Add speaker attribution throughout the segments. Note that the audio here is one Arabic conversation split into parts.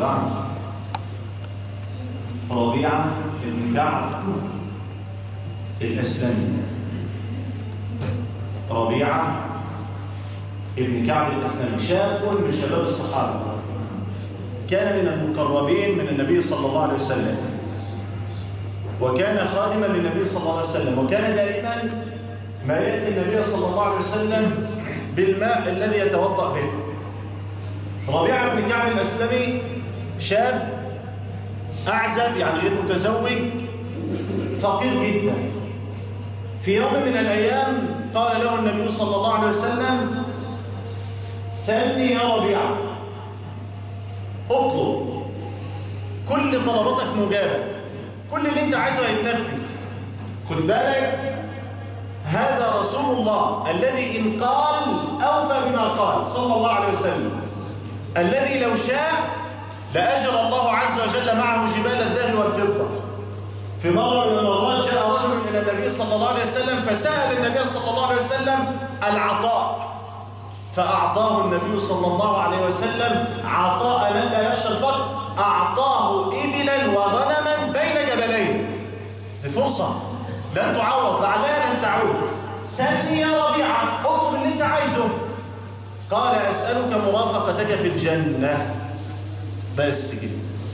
Speaker 1: بعد. ربيعة بن كعب الأسلمي. ربيعة بن كعب الأسلمي شاب من شباب الصحابة، كان من المقربين من النبي صلى الله عليه وسلم، وكان خادما للنبي صلى الله عليه وسلم، وكان دائما ما يأتي النبي صلى الله عليه وسلم بالماء الذي يتوضأ به. ربيعة بن كعب الأسلمي شاب أعزب، يعني غير متزوج، فقير جدا. في يوم من الأيام قال له النبي صلى الله عليه وسلم: سلني يا ربيعة، اطلب، كل طلباتك مجابة، كل اللي انت عايزه هيتنفذ. خد بالك، هذا رسول الله الذي إن قال أوفى بما قال صلى الله عليه وسلم، الذي لو شاء لأجر الله عز وجل معه جبال الذهب والفضة. في مرة من المرات جاء رجل من النبي صلى الله عليه وسلم فسأل النبي صلى الله عليه وسلم العطاء، فأعطاه النبي صلى الله عليه وسلم عطاء من لا يخشى الفقر، أعطاه إبلا وغنما بين جبلين. فرصة لن تعوض، لعلها لن تعود. سلني يا ربيعة، اطلب اللي انت عايزه. قال: أسألك مرافقتك في الجنة. بس كده،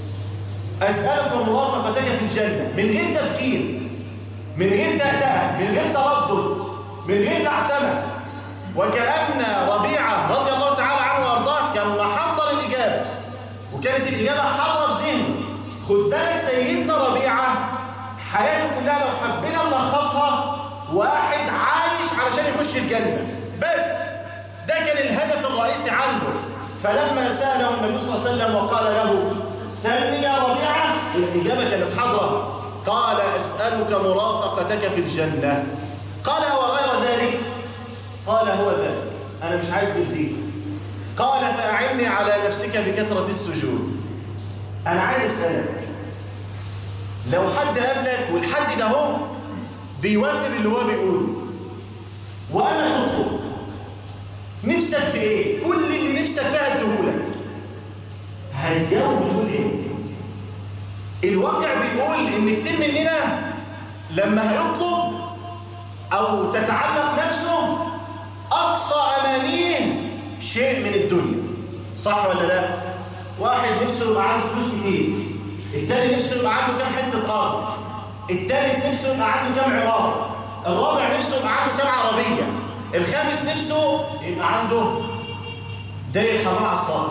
Speaker 1: أسألك مرافقتك في الجنة، من غير تفكير، من غير تأتأة، من غير تردد، من غير لعثمة. وكأن ربيعة رضي الله تعالى عنه وأرضاه كان محضر الإجابة، وكانت الإجابة حاضرة في ذهنه. خد بالك سيدنا ربيعة حياته كلها لو حبينا نلخصها، واحد عايش علشان يخش الجنة بس، ده كان الهدف الرئيسي عنده. فلما سأله النبي صلى الله عليه وسلم وقال له: سلني يا ربيعة، الإجابة كانت حاضرة. قال: أسألك مرافقتك في الجنة. قال: وغير ذلك؟ قال: هو ذلك، أنا مش عايز بالدين. قال: فأعني على نفسك بكثرة السجود. أنا عايز أسألك، لو حد قابلك والحد ده هو بيوافق اللي هو بيقوله، وأنا تطلب، نفسك في إيه؟ كل اللي نفسك فيها اديهولك، هتجاوب وتقول إيه؟ الواقع بيقول إن كتير مننا لما هيطلب أو تتعلق نفسه أقصى أمانيه شيء من الدنيا، صح ولا لا؟ واحد نفسه يبقى عنده فلوس كتير، التاني نفسه يبقى عنده كام حتة أرض، التالت نفسه يبقى عنده كام عمارة، الرابع نفسه يبقى عنده كام عربية، الخامس نفسه يبقى عنده داير حمام على السطح.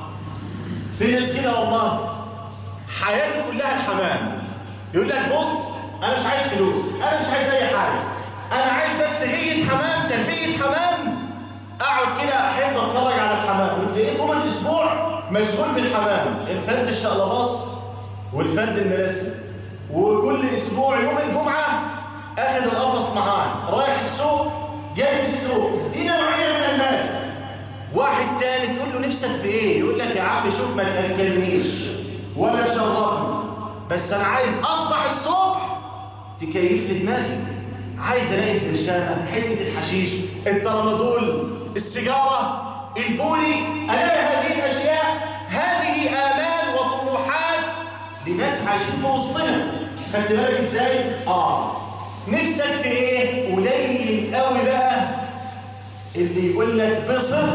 Speaker 1: في ناس كده والله حياته كلها الحمام. يقول لك: بص، أنا مش عايز فلوس، أنا مش عايز أي حاجة، أنا عايز بس هيئة حمام، تربية حمام، أقعد كده أحب أتفرج على الحمام. وتلاقيه طول الأسبوع مشغول بالحمام، الفرد الشقلباص والفرد الملاسي، وكل أسبوع يوم الجمعة أخذ القفص معاه، رايح السوق جاي من السوق. دي نوعية من الناس. واحد تاني تقول له: نفسك في إيه؟ يقول لك: يا عم شوف، ما تأكلنيش ولا تشربني، بس أنا عايز أصبح الصبح تكيف لي دماغي، عايز ألاقي البرشامة، حتة الحشيش، الترامادول، السيجارة، البولي، ألاقي هذه الأشياء. هذه آمال وطموحات لناس عايشين في وسطنا. خدت بالك إزاي؟ نفسك في إيه؟ قليل قوي بقى اللي يقول لك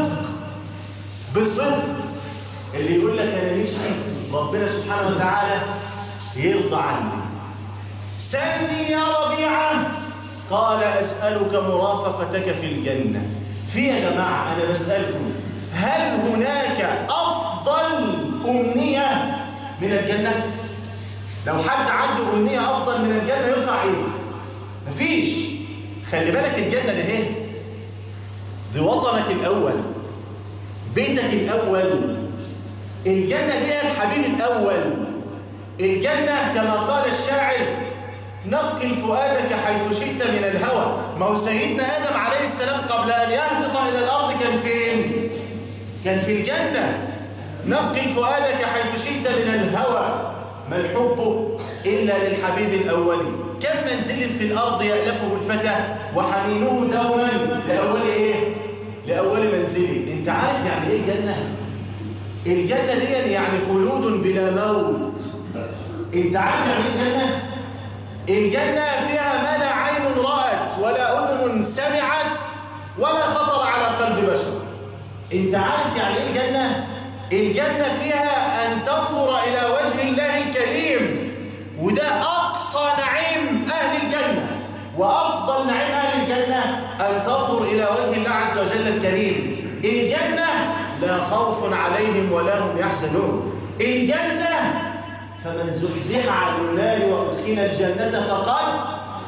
Speaker 1: بصدق، اللي يقول لك: أنا نفسي ربنا سبحانه وتعالى يرضى عني. سلني يا ربيعة. قال: أسألك مرافقتك في الجنة. في يا جماعة، أنا بسألكم، هل هناك أفضل أمنية من الجنة؟ لو حد عنده أمنية أفضل من الجنة يرفع إيه؟ مفيش. خلي بالك، الجنة ده إيه؟ دي وطنك الأول، بيتك الأول. الجنة دي الحبيب الأول. الجنة كما قال الشاعر: نقل فؤادك حيث شئت من الهوى. ما هو سيدنا آدم عليه السلام قبل أن يهبط إلى الأرض كان فين؟ كان في الجنة. نقل فؤادك حيث شئت من الهوى، ما الحب إلا للحبيب الأول. كم منزل في الأرض يألفه الفتى وحنينه دوما لأول إيه؟ لأول منزل. أنت عارف يعني إيه الجنة؟ الجنة دي يعني خلود بلا موت. انت عارف يعني ايه الجنة؟ الجنة فيها ما لا عين رأت ولا أذن سمعت ولا خطر على قلب بشر. انت عارف يعني ايه الجنة؟ الجنة فيها أن تنظر إلى وجه الله الكريم، وده أقصى نعيم أهل الجنة، وأفضل نعيم أهل الجنة أن تنظر إلى وجه الله عز وجل الكريم. الجنة لا خوف عليهم ولا هم يحزنون. الجنة فمن زحزح عن النار وأدخل الجنة فقد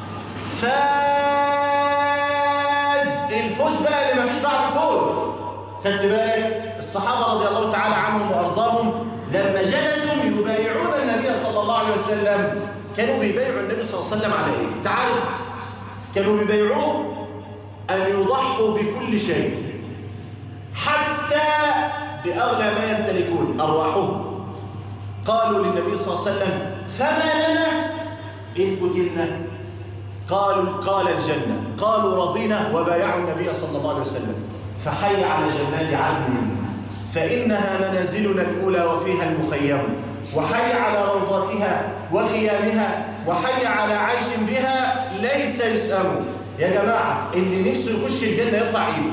Speaker 1: فاز. الفوز بقى اللي مفيش بعد الفوز. خدت بالك؟ الصحابة رضي الله تعالى عنهم وأرضاهم لما جلسوا يبايعون النبي صلى الله عليه وسلم، كانوا بيبايعوا النبي صلى الله عليه وسلم على إيه؟ أنت عارف؟ كانوا بيبايعوه أن يضحوا بكل شيء، حتى بأغلى ما يمتلكون أرواحهم. قالوا للنبي صلى الله عليه وسلم: فما لنا إن قتلنا؟ قال الجنة. قالوا: رضينا. وبايعوا النبي صلى الله عليه وسلم. فحي على جنات عدن فإنها منازلنا الأولى وفيها المخيم، وحي على روضاتها وخيامها، وحي على عيش بها ليس يسأم. يا جماعة اللي نفسه يخش الجنة يرفع ايده.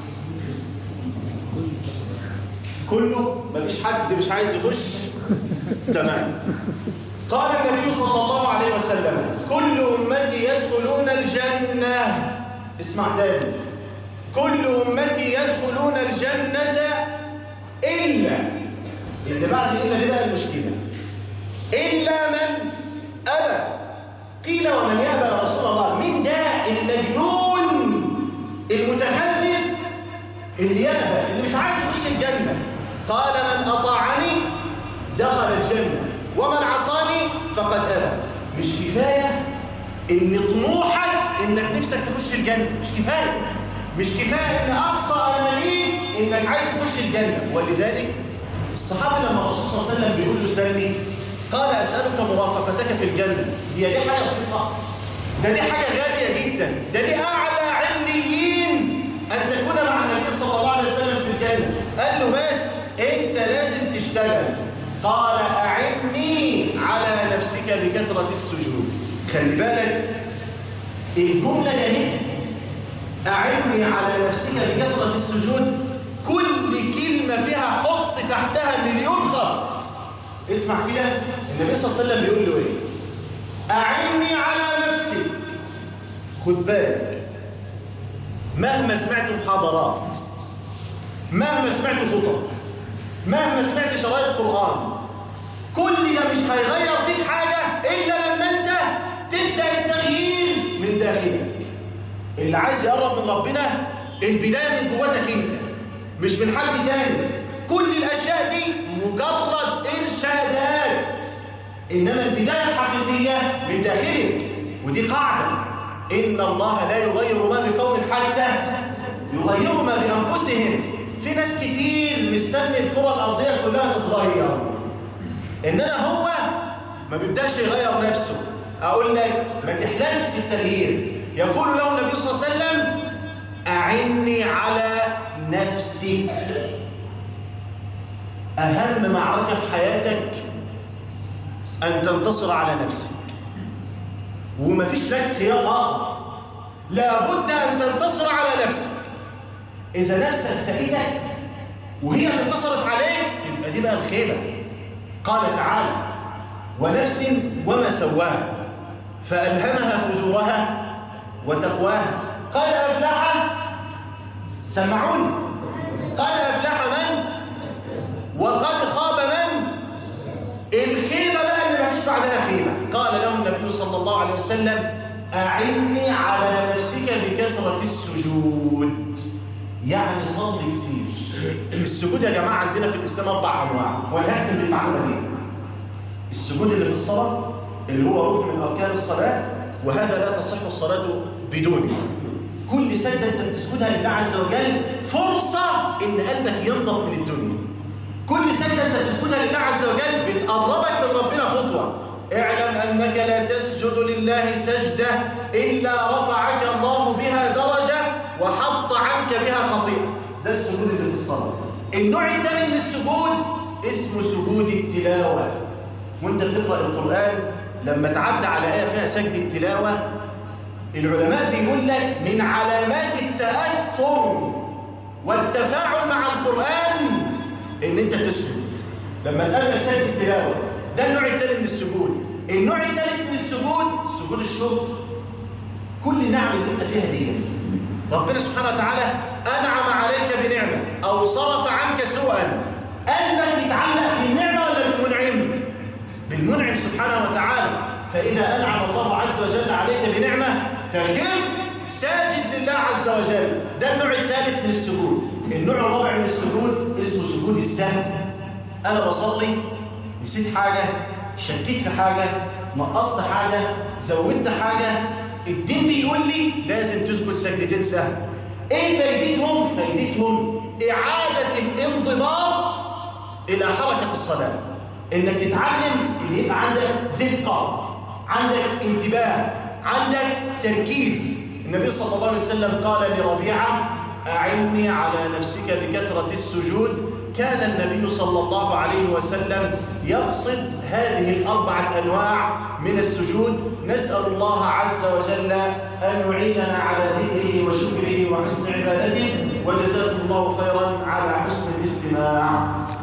Speaker 1: كله؟ مفيش حد مش عايز يخش؟ تمام. قال النبي صلى الله عليه وسلم: كل أمتي يدخلون الجنة. اسمع تاني: كل أمتي يدخلون الجنة إلا، اللي بعد إلا دي بقى المشكلة، إلا من أبى. قيل: ومن يأبى يا رسول الله؟ مين ده المجنون المتخلف اللي يأبى، اللي مش عايز يخش الجنة؟ قال: من أطاعني دخل الجنة ومن عصاني فقد أبى. مش كفاية إن طموحك إنك نفسك تخش الجنة، مش كفاية. مش كفاية إن أقصى أمانيك إنك عايز تخش الجنة. ولذلك الصحابي لما الرسول صلى الله عليه وسلم بيقول له: سلني، قال: أسألك مرافقتك في الجنة. هي دي حاجة رخيصة؟ ده دي حاجة غالية جدا، ده دي أعلى عليين أن تكون مع النبي صلى الله عليه وسلم في الجنة. قال له: بس أنت لازم تشتغل. قال: أعني على نفسك بكثرة السجود. خلي بالك الجملة جميلة، أعني على نفسك بكثرة السجود، كل كلمة فيها حط تحتها مليون خط. اسمع كده النبي صلى الله عليه وسلم بيقول له إيه؟ أعني على نفسك. خد بالك، مهما سمعت محاضرات، مهما سمعت خطب، مهما سمعت شرايط قرآن، كل ده مش هيغير فيك حاجة إلا لما أنت تبدأ التغيير من داخلك. اللي عايز يقرب من ربنا البداية من جواتك أنت، مش من حد تاني. كل الأشياء دي مجرد إرشادات، إنما البداية الحقيقية من داخلك. ودي قاعدة: إن الله لا يغير ما بقوم حتى يغيروا ما بأنفسهم. في ناس كتير مستني الكرة الأرضية كلها تتغير، إنما هو ما بيبدأش يغير نفسه. أقول لك ما تحلمش في التغيير. يقول له النبي صلى الله عليه وسلم: أعني على نفسك. أهم معركة في حياتك أن تنتصر على نفسك، ومفيش لك خيار آخر. لابد أن تنتصر على نفسك. إذا نفسك سئتك وهي اللي انتصرت عليك، تبقى دي بقى الخيبة. قال تعالى: ونفس وما سواها فألهمها فجورها وتقواها. قال: أفلح، سمعوني، قال: أفلح من؟ وقد خاب من؟ الخيبة بقى اللي مفيش بعدها خيبة. قال له النبي صلى الله عليه وسلم: أعني على نفسك بكثرة السجود. يعني صلي كتير. السجود يا جماعة عندنا في الإسلام 4 أنواع، وأنا هختم بالمعلومة دي. السجود اللي في الصلاة اللي هو ركن من أركان الصلاة، وهذا لا تصح الصلاة بدونه. كل سجدة أنت بتسجدها لله عز وجل فرصة إن قلبك ينضف من الدنيا. كل سجدة أنت بتسجدها لله عز وجل بتقربك من ربنا خطوة. اعلم أنك لا تسجد لله سجدة إلا رفعك الله بها درجة وحط عنك بها خطيئة. ده السجود اللي في الصلاة. النوع الثاني من السجود اسمه سجود التلاوة. وانت بتقرأ القرآن لما تعدى على آية فيها سجد التلاوة، العلماء بيقول لك من علامات التأثر والتفاعل مع القرآن ان انت تسجد. لما تقابل سجد التلاوة ده النوع الثاني من السجود. النوع الثالث من السجود سجود الشكر. كل نعمة اللي انت فيها دي ربنا سبحانه وتعالى أنعم عليك بنعمة أو صرف عنك سوءا، قلبك يتعلق بالنعمة ولا بالمنعم؟ بالمنعم سبحانه وتعالى. فإذا أنعم الله عز وجل عليك بنعمة تخر ساجد لله عز وجل. ده النوع الثالث من السجود. النوع الرابع من السجود اسمه سجود السهو. أنا بصلي نسيت حاجة، شكيت في حاجة، نقصت حاجة، زودت حاجة، الدين بيقول لي لازم تسجد سجدتين سهو. ايه فايدتهم؟ فايدتهم إعادة الانضباط إلى حركة الصلاة. إنك تتعلم إن يبقى عندك دقة، عندك انتباه، عندك تركيز. النبي صلى الله عليه وسلم قال لربيعة أعني على نفسك بكثرة السجود. كان النبي صلى الله عليه وسلم يقصد هذه الأربعة أنواع من السجود. نسأل الله عز وجل أن يعيننا على ذكره وشكره وحسن عبادته، وجزاكم الله خيرا على حسن الاستماع.